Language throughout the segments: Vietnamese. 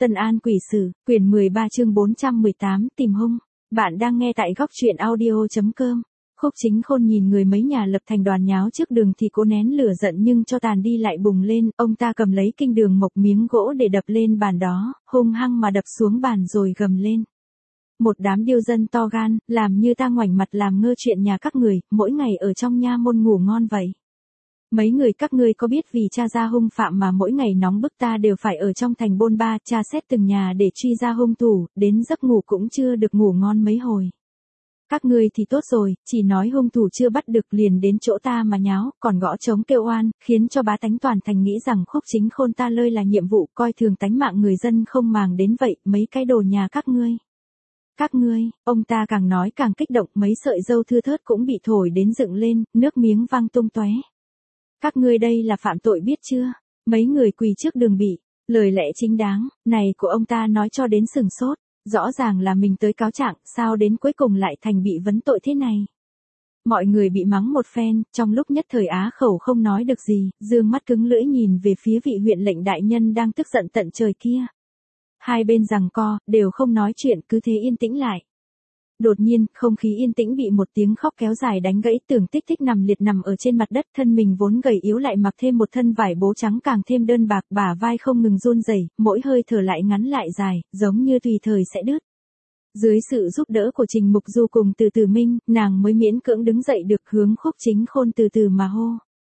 Tân An Quỷ Sử, quyển 13 chương 418, tìm hung. Bạn đang nghe tại góc truyện audio.com. Khúc Chính Khôn nhìn người mấy nhà lập thành đoàn nháo trước đường thì cố nén lửa giận nhưng cho tàn đi lại bùng lên, ông ta cầm lấy kinh đường mộc miếng gỗ để đập lên bàn đó, hung hăng mà đập xuống bàn rồi gầm lên. Một đám điêu dân to gan, làm như ta ngoảnh mặt làm ngơ chuyện nhà các người, mỗi ngày ở trong nha môn ngủ ngon vậy. Mấy người các ngươi có biết vì tra ra hung phạm mà mỗi ngày nóng bức ta đều phải ở trong thành bôn ba tra xét từng nhà để truy ra hung thủ, đến giấc ngủ cũng chưa được ngủ ngon mấy hồi. Các ngươi thì tốt rồi, chỉ nói hung thủ chưa bắt được liền đến chỗ ta mà nháo, còn gõ trống kêu oan, khiến cho bá tánh toàn thành nghĩ rằng Khúc Chính Khôn ta lơi là nhiệm vụ, coi thường tánh mạng người dân không màng đến vậy, mấy cái đồ nhà các ngươi. Các ngươi, ông ta càng nói càng kích động, mấy sợi râu thưa thớt cũng bị thổi đến dựng lên, nước miếng văng tung tóe. Các ngươi đây là phạm tội biết chưa? Mấy người quỳ trước đường bị, lời lẽ chính đáng, này của ông ta nói cho đến sừng sốt, rõ ràng là mình tới cáo trạng, sao đến cuối cùng lại thành bị vấn tội thế này? Mọi người bị mắng một phen, trong lúc nhất thời á khẩu không nói được gì, dương mắt cứng lưỡi nhìn về phía vị huyện lệnh đại nhân đang tức giận tận trời kia. Hai bên giằng co, đều không nói chuyện cứ thế yên tĩnh lại. Đột nhiên, không khí yên tĩnh bị một tiếng khóc kéo dài đánh gãy, Tưởng Tích Tích nằm liệt nằm ở trên mặt đất, thân mình vốn gầy yếu lại mặc thêm một thân vải bố trắng càng thêm đơn bạc, bả vai không ngừng run rẩy, mỗi hơi thở lại ngắn lại dài, giống như tùy thời sẽ đứt. Dưới sự giúp đỡ của Trình Mục Du cùng Từ Từ Minh, nàng mới miễn cưỡng đứng dậy được, hướng Khúc Chính Khôn từ từ mà hô.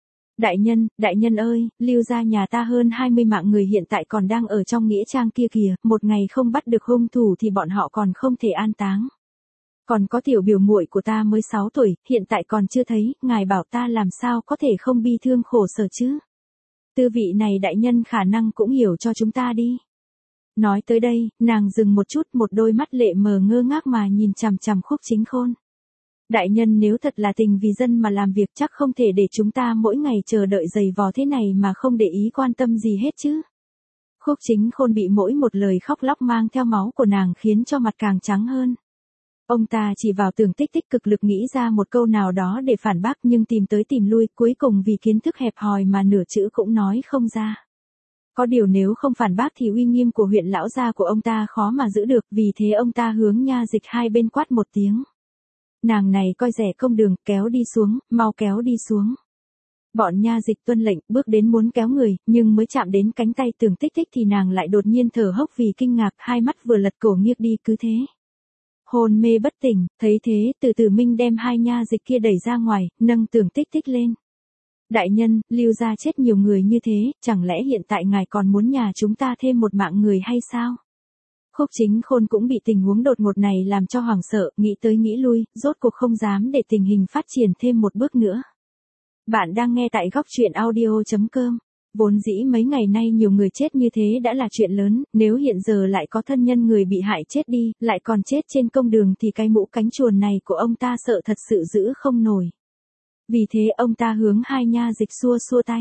Đại nhân ơi, Lưu gia nhà ta hơn 20 mạng người hiện tại còn đang ở trong nghĩa trang kia kìa, một ngày không bắt được hung thủ thì bọn họ còn không thể an táng. Còn có tiểu biểu muội của ta mới 6 tuổi, hiện tại còn chưa thấy, ngài bảo ta làm sao có thể không bi thương khổ sở chứ. Tư vị này đại nhân khả năng cũng hiểu cho chúng ta đi. Nói tới đây, nàng dừng một chút, một đôi mắt lệ mờ ngơ ngác mà nhìn chằm chằm Khúc Chính Khôn. Đại nhân nếu thật là tình vì dân mà làm việc chắc không thể để chúng ta mỗi ngày chờ đợi giày vò thế này mà không để ý quan tâm gì hết chứ. Khúc Chính Khôn bị mỗi một lời khóc lóc mang theo máu của nàng khiến cho mặt càng trắng hơn. Ông ta chỉ vào Tưởng Tích Tích cực lực nghĩ ra một câu nào đó để phản bác nhưng tìm tới tìm lui, cuối cùng vì kiến thức hẹp hòi mà nửa chữ cũng nói không ra. Có điều nếu không phản bác thì uy nghiêm của huyện lão gia của ông ta khó mà giữ được, vì thế ông ta hướng nha dịch hai bên quát một tiếng. Nàng này coi rẻ công đường, kéo đi xuống, mau kéo đi xuống. Bọn nha dịch tuân lệnh, bước đến muốn kéo người, nhưng mới chạm đến cánh tay Tưởng Tích Tích thì nàng lại đột nhiên thở hốc vì kinh ngạc, hai mắt vừa lật cổ nghiêng đi cứ thế. Hôn mê bất tỉnh, thấy thế, Từ Từ Minh đem hai nha dịch kia đẩy ra ngoài, nâng Tưởng Tích Tích lên. Đại nhân, Lưu gia chết nhiều người như thế, chẳng lẽ hiện tại ngài còn muốn nhà chúng ta thêm một mạng người hay sao? Khúc Chính Khôn cũng bị tình huống đột ngột này làm cho hoảng sợ, nghĩ tới nghĩ lui, rốt cuộc không dám để tình hình phát triển thêm một bước nữa. Bạn đang nghe tại góc truyện audio.com. Vốn dĩ mấy ngày nay nhiều người chết như thế đã là chuyện lớn, nếu hiện giờ lại có thân nhân người bị hại chết đi, lại còn chết trên công đường thì cái mũ cánh chuồn này của ông ta sợ thật sự giữ không nổi. Vì thế ông ta hướng hai nha dịch xua xua tay.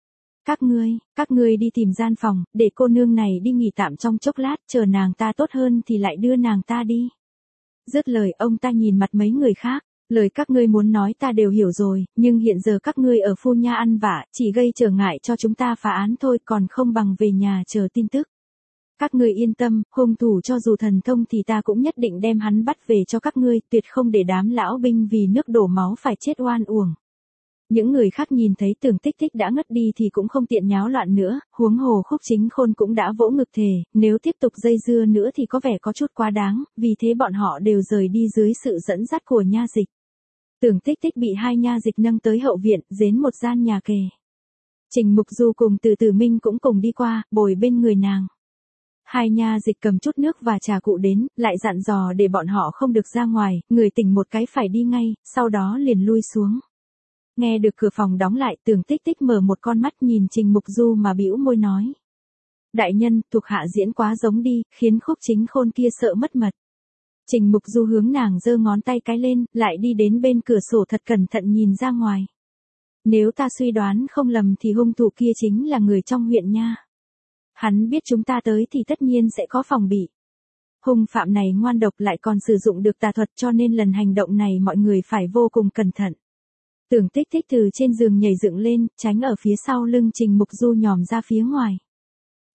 Các ngươi đi tìm gian phòng, để cô nương này đi nghỉ tạm trong chốc lát, chờ nàng ta tốt hơn thì lại đưa nàng ta đi. Dứt lời ông ta nhìn mặt mấy người khác. Lời các ngươi muốn nói ta đều hiểu rồi, nhưng hiện giờ các ngươi ở phu nha ăn vạ, chỉ gây trở ngại cho chúng ta phá án thôi, còn không bằng về nhà chờ tin tức. Các ngươi yên tâm, hung thủ cho dù thần thông thì ta cũng nhất định đem hắn bắt về cho các ngươi, tuyệt không để đám lão binh vì nước đổ máu phải chết oan uổng. Những người khác nhìn thấy Tưởng Tích Tích đã ngất đi thì cũng không tiện nháo loạn nữa, huống hồ Khúc Chính Khôn cũng đã vỗ ngực thề, nếu tiếp tục dây dưa nữa thì có vẻ có chút quá đáng, vì thế bọn họ đều rời đi dưới sự dẫn dắt của nha dịch. Tưởng Tích Tích bị hai nha dịch nâng tới hậu viện, đến một gian nhà kề. Trình Mục Du cùng Từ Từ Minh cũng cùng đi qua, bồi bên người nàng. Hai nha dịch cầm chút nước và trà cụ đến, lại dặn dò để bọn họ không được ra ngoài, người tỉnh một cái phải đi ngay, sau đó liền lui xuống. Nghe được cửa phòng đóng lại, Tưởng Tích Tích mở một con mắt nhìn Trình Mục Du mà bĩu môi nói. Đại nhân, thuộc hạ diễn quá giống đi, khiến Khúc Chính Khôn kia sợ mất mật. Trình Mục Du hướng nàng giơ ngón tay cái lên, lại đi đến bên cửa sổ thật cẩn thận nhìn ra ngoài. Nếu ta suy đoán không lầm thì hung thủ kia chính là người trong huyện nha. Hắn biết chúng ta tới thì tất nhiên sẽ có phòng bị. Hung phạm này ngoan độc lại còn sử dụng được tà thuật cho nên lần hành động này mọi người phải vô cùng cẩn thận. Tưởng Tích Tích từ trên giường nhảy dựng lên, tránh ở phía sau lưng Trình Mục Du nhòm ra phía ngoài.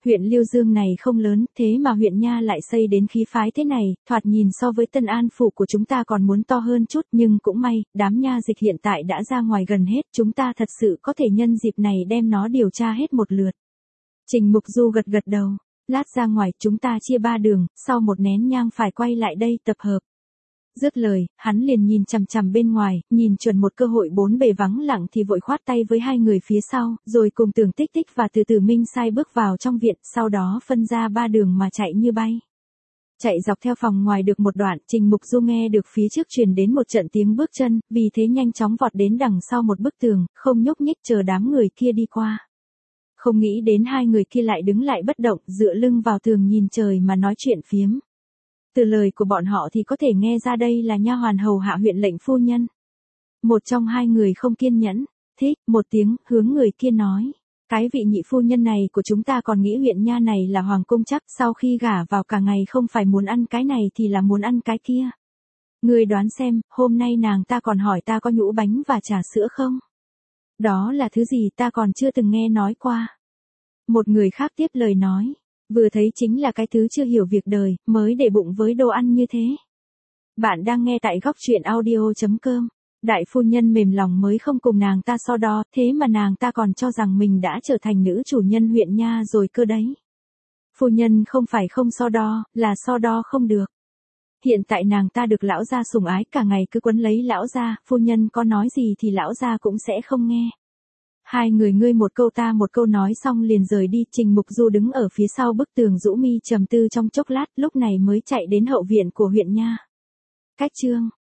Huyện Liêu Dương này không lớn, thế mà huyện nha lại xây đến khí phái thế này, thoạt nhìn so với Tân An phủ của chúng ta còn muốn to hơn chút, nhưng cũng may, đám nha dịch hiện tại đã ra ngoài gần hết, chúng ta thật sự có thể nhân dịp này đem nó điều tra hết một lượt. Trình Mục Du gật gật đầu, lát ra ngoài chúng ta chia 3 đường, sau một nén nhang phải quay lại đây tập hợp. Dứt lời, hắn liền nhìn chằm chằm bên ngoài, nhìn chuẩn một cơ hội bốn bề vắng lặng thì vội khoát tay với hai người phía sau, rồi cùng Tưởng Tích Tích và Từ Từ Minh Sai bước vào trong viện, sau đó phân ra 3 đường mà chạy như bay. Chạy dọc theo phòng ngoài được một đoạn, Trình Mục Du nghe được phía trước truyền đến một trận tiếng bước chân, vì thế nhanh chóng vọt đến đằng sau một bức tường, không nhúc nhích chờ đám người kia đi qua. Không nghĩ đến hai người kia lại đứng lại bất động, dựa lưng vào tường nhìn trời mà nói chuyện phiếm. Từ lời của bọn họ thì có thể nghe ra đây là nha hoàn hầu hạ huyện lệnh phu nhân. Một trong hai người không kiên nhẫn, thích một tiếng, hướng người kia nói. Cái vị nhị phu nhân này của chúng ta còn nghĩ huyện nha này là hoàng cung chắc, sau khi gả vào cả ngày không phải muốn ăn cái này thì là muốn ăn cái kia. Người đoán xem, hôm nay nàng ta còn hỏi ta có nhũ bánh và trà sữa không? Đó là thứ gì ta còn chưa từng nghe nói qua. Một người khác tiếp lời nói. Vừa thấy chính là cái thứ chưa hiểu việc đời, mới để bụng với đồ ăn như thế. Bạn đang nghe tại góc truyện audio.com. Đại phu nhân mềm lòng mới không cùng nàng ta so đo, thế mà nàng ta còn cho rằng mình đã trở thành nữ chủ nhân huyện nha rồi cơ đấy. Phu nhân không phải không so đo, là so đo không được. Hiện tại nàng ta được lão gia sủng ái, cả ngày cứ quấn lấy lão gia, phu nhân có nói gì thì lão gia cũng sẽ không nghe. Hai người ngươi một câu ta một câu nói xong liền rời đi, Trình Mục Du đứng ở phía sau bức tường rũ mi trầm tư trong chốc lát, lúc này mới chạy đến hậu viện của huyện nha. Cách chương